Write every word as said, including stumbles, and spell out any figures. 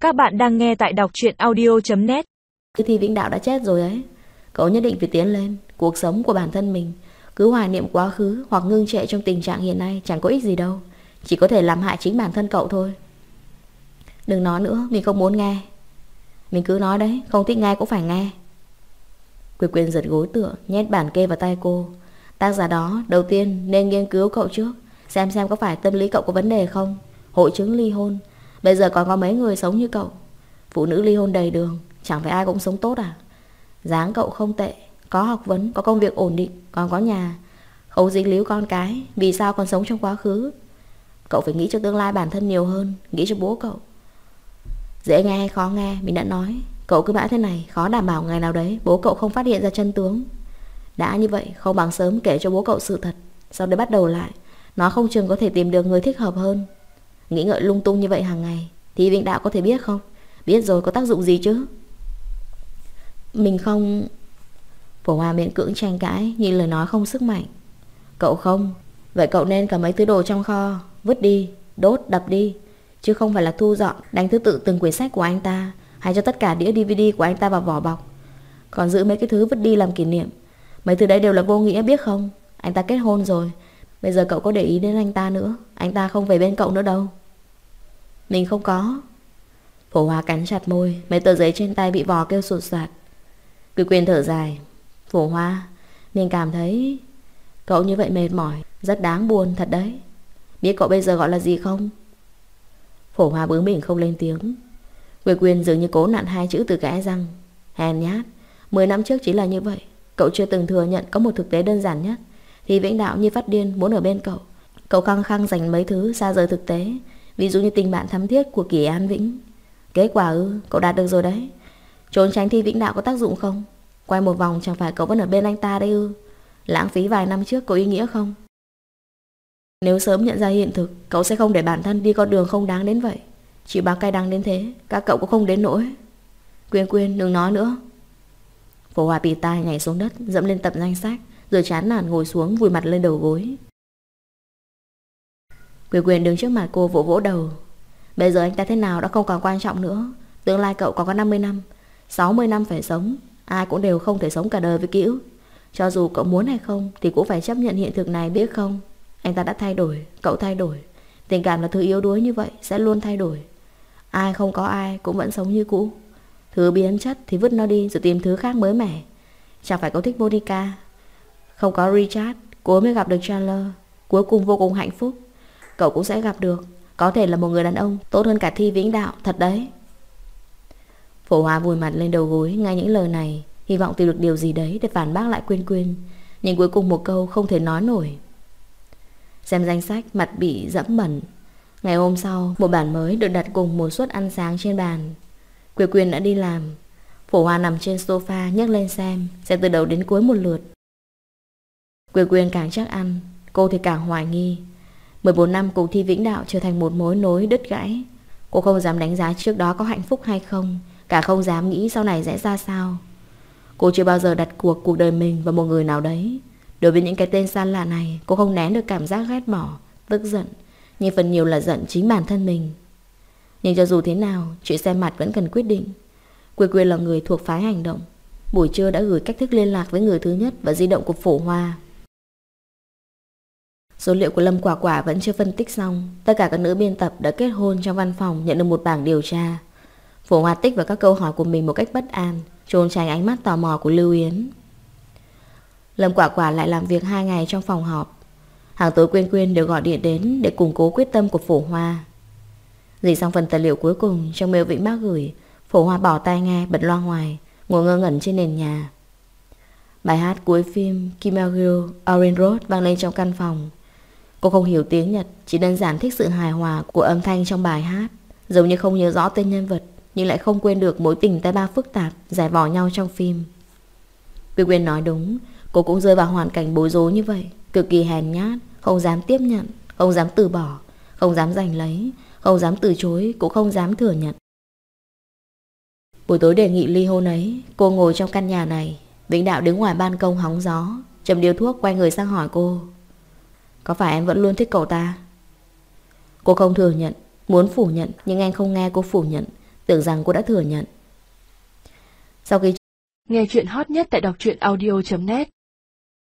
Các bạn đang nghe tại đọc truyện audio chấm net. Thì Vĩnh Đạo đã chết rồi ấy. Cậu nhất định phải tiến lên. Cuộc sống của bản thân mình cứ hoài niệm quá khứ hoặc ngưng trệ trong tình trạng hiện nay chẳng có ích gì đâu, chỉ có thể làm hại chính bản thân cậu thôi. Đừng nói nữa, mình không muốn nghe. Mình cứ nói đấy, không thích nghe cũng phải nghe. Quyên Quyên giật gối tựa, nhét bản kê vào tay cô. Tác giả đó đầu tiên nên nghiên cứu cậu trước, xem xem có phải tâm lý cậu có vấn đề không. Hội chứng ly hôn, bây giờ còn có mấy người sống như cậu. Phụ nữ ly hôn đầy đường, chẳng phải ai cũng sống tốt à? Dáng cậu không tệ, có học vấn, có công việc ổn định, còn có nhà, không dính líu con cái, vì sao còn sống trong quá khứ? Cậu phải nghĩ cho tương lai bản thân nhiều hơn, nghĩ cho bố cậu. Dễ nghe hay khó nghe, mình đã nói. Cậu cứ mãi thế này, khó đảm bảo ngày nào đấy bố cậu không phát hiện ra chân tướng. Đã như vậy, không bằng sớm kể cho bố cậu sự thật, sau đấy bắt đầu lại. Nó không chừng có thể tìm được người thích hợp hơn. Nghĩ ngợi lung tung như vậy hàng ngày thì Vĩnh Đạo có thể biết không? Biết rồi có tác dụng gì chứ? Mình không... Phổ Hoa miễn cưỡng tranh cãi, nhưng lời nói không sức mạnh. Cậu không? Vậy cậu nên cầm mấy thứ đồ trong kho vứt đi, đốt, đập đi, chứ không phải là thu dọn, đánh thứ tự từng quyển sách của anh ta, hay cho tất cả đĩa đê vê đê của anh ta vào vỏ bọc. Còn giữ mấy cái thứ vứt đi làm kỷ niệm. Mấy thứ đấy đều là vô nghĩa biết không? Anh ta kết hôn rồi, bây giờ cậu có để ý đến anh ta nữa, anh ta không về bên cậu nữa đâu. Mình không có. Phổ Hoa cắn chặt môi, mấy tờ giấy trên tay bị vò kêu sụt soạt. Quyên Quyên thở dài. Phổ Hoa, mình cảm thấy cậu như vậy mệt mỏi, rất đáng buồn thật đấy. Biết cậu bây giờ gọi là gì không? Phổ Hoa bướng bỉnh không lên tiếng. Quyên Quyên dường như cố nặn hai chữ từ kẽ răng. Hèn nhát. Mười năm trước chỉ là như vậy. Cậu chưa từng thừa nhận có một thực tế đơn giản nhất, thì Vĩnh Đạo như phát điên muốn ở bên cậu. Cậu khăng khăng dành mấy thứ xa rời thực tế, ví dụ như tình bạn thắm thiết của Kỳ An Vĩnh. Kết quả ư, cậu đạt được rồi đấy. Trốn tránh Thi Vĩnh Đạo có tác dụng không? Quay một vòng chẳng phải cậu vẫn ở bên anh ta đấy ư? Lãng phí vài năm trước có ý nghĩa không? Nếu sớm nhận ra hiện thực, cậu sẽ không để bản thân đi con đường không đáng đến vậy. Chịu bao cay đắng đến thế, các cậu cũng không đến nỗi. Quyên Quyên đừng nói nữa. Phổ Hoa bì tai nhảy xuống đất, dẫm lên tập danh sách, rồi chán nản ngồi xuống vùi mặt lên đầu gối. Quyên Quyên đứng trước mặt cô vỗ vỗ đầu. Bây giờ anh ta thế nào đã không còn quan trọng nữa. Tương lai cậu còn có năm mươi năm, sáu mươi năm phải sống. Ai cũng đều không thể sống cả đời với ký ức. Cho dù cậu muốn hay không thì cũng phải chấp nhận hiện thực này biết không? Anh ta đã thay đổi, cậu thay đổi. Tình cảm là thứ yếu đuối như vậy, sẽ luôn thay đổi. Ai không có ai cũng vẫn sống như cũ. Thứ biến chất thì vứt nó đi rồi tìm thứ khác mới mẻ. Chẳng phải cậu thích Monica. Không có Richard, cô mới gặp được Chandler. Cuối cùng vô cùng hạnh phúc. Cậu cũng sẽ gặp được, có thể là một người đàn ông tốt hơn cả Thi Vĩnh Đạo, thật đấy. Phổ Hoa vùi mặt lên đầu gối nghe những lời này, hy vọng tìm được điều gì đấy để phản bác lại Quyên Quyên. Nhưng cuối cùng một câu không thể nói nổi. Xem danh sách, mặt bị dẫm bẩn. Ngày hôm sau, một bản mới được đặt cùng một suất ăn sáng trên bàn. Quyên Quyên đã đi làm. Phổ Hoa nằm trên sofa nhấc lên xem, xem từ đầu đến cuối một lượt. Quyên Quyên càng chắc ăn, cô thì càng hoài nghi. mười bốn năm cùng Thi Vĩnh Đạo trở thành một mối nối đứt gãy. Cô không dám đánh giá trước đó có hạnh phúc hay không, cả không dám nghĩ sau này sẽ ra sao. Cô chưa bao giờ đặt cuộc cuộc đời mình vào một người nào đấy. Đối với những cái tên xa lạ này, cô không nén được cảm giác ghét bỏ, tức giận, nhưng phần nhiều là giận chính bản thân mình. Nhưng cho dù thế nào, chuyện xem mặt vẫn cần quyết định. Quyên Quyên là người thuộc phái hành động. Buổi trưa đã gửi cách thức liên lạc với người thứ nhất và di động của Phổ Hoa. Số liệu của Lâm Quả Quả vẫn chưa phân tích xong. Tất cả các nữ biên tập đã kết hôn trong văn phòng nhận được một bảng điều tra. Phổ Hoa tích vào các câu hỏi của mình một cách bất an, trốn tránh ánh mắt tò mò của Lưu Yến. Lâm Quả Quả lại làm việc hai ngày trong phòng họp. Hàng tối Quyên Quyên đều gọi điện đến để củng cố quyết tâm của Phổ Hoa. Dịch xong phần tài liệu cuối cùng trong mail Vĩnh Bác gửi, Phổ Hoa bỏ tai nghe bật loa ngoài, ngồi ngơ ngẩn trên nền nhà. Bài hát cuối phim Kim Il Orange Road vang lên trong căn phòng. Cô không hiểu tiếng Nhật, chỉ đơn giản thích sự hài hòa của âm thanh trong bài hát. Giống như không nhớ rõ tên nhân vật, nhưng lại không quên được mối tình tay ba phức tạp giải vò nhau trong phim. Quyên Quyên nói đúng, cô cũng rơi vào hoàn cảnh bối rối như vậy, cực kỳ hèn nhát, không dám tiếp nhận, không dám từ bỏ, không dám giành lấy, không dám từ chối, cũng không dám thừa nhận. Buổi tối đề nghị ly hôn ấy, cô ngồi trong căn nhà này, Vĩnh Đạo đứng ngoài ban công hóng gió, châm điếu thuốc quay người sang hỏi cô: có phải em vẫn luôn thích cậu ta? Cô không thừa nhận, muốn phủ nhận, nhưng anh không nghe cô phủ nhận, Tưởng rằng cô đã thừa nhận. Sau khi nghe chuyện hot nhất tại đọc truyện audio chấm net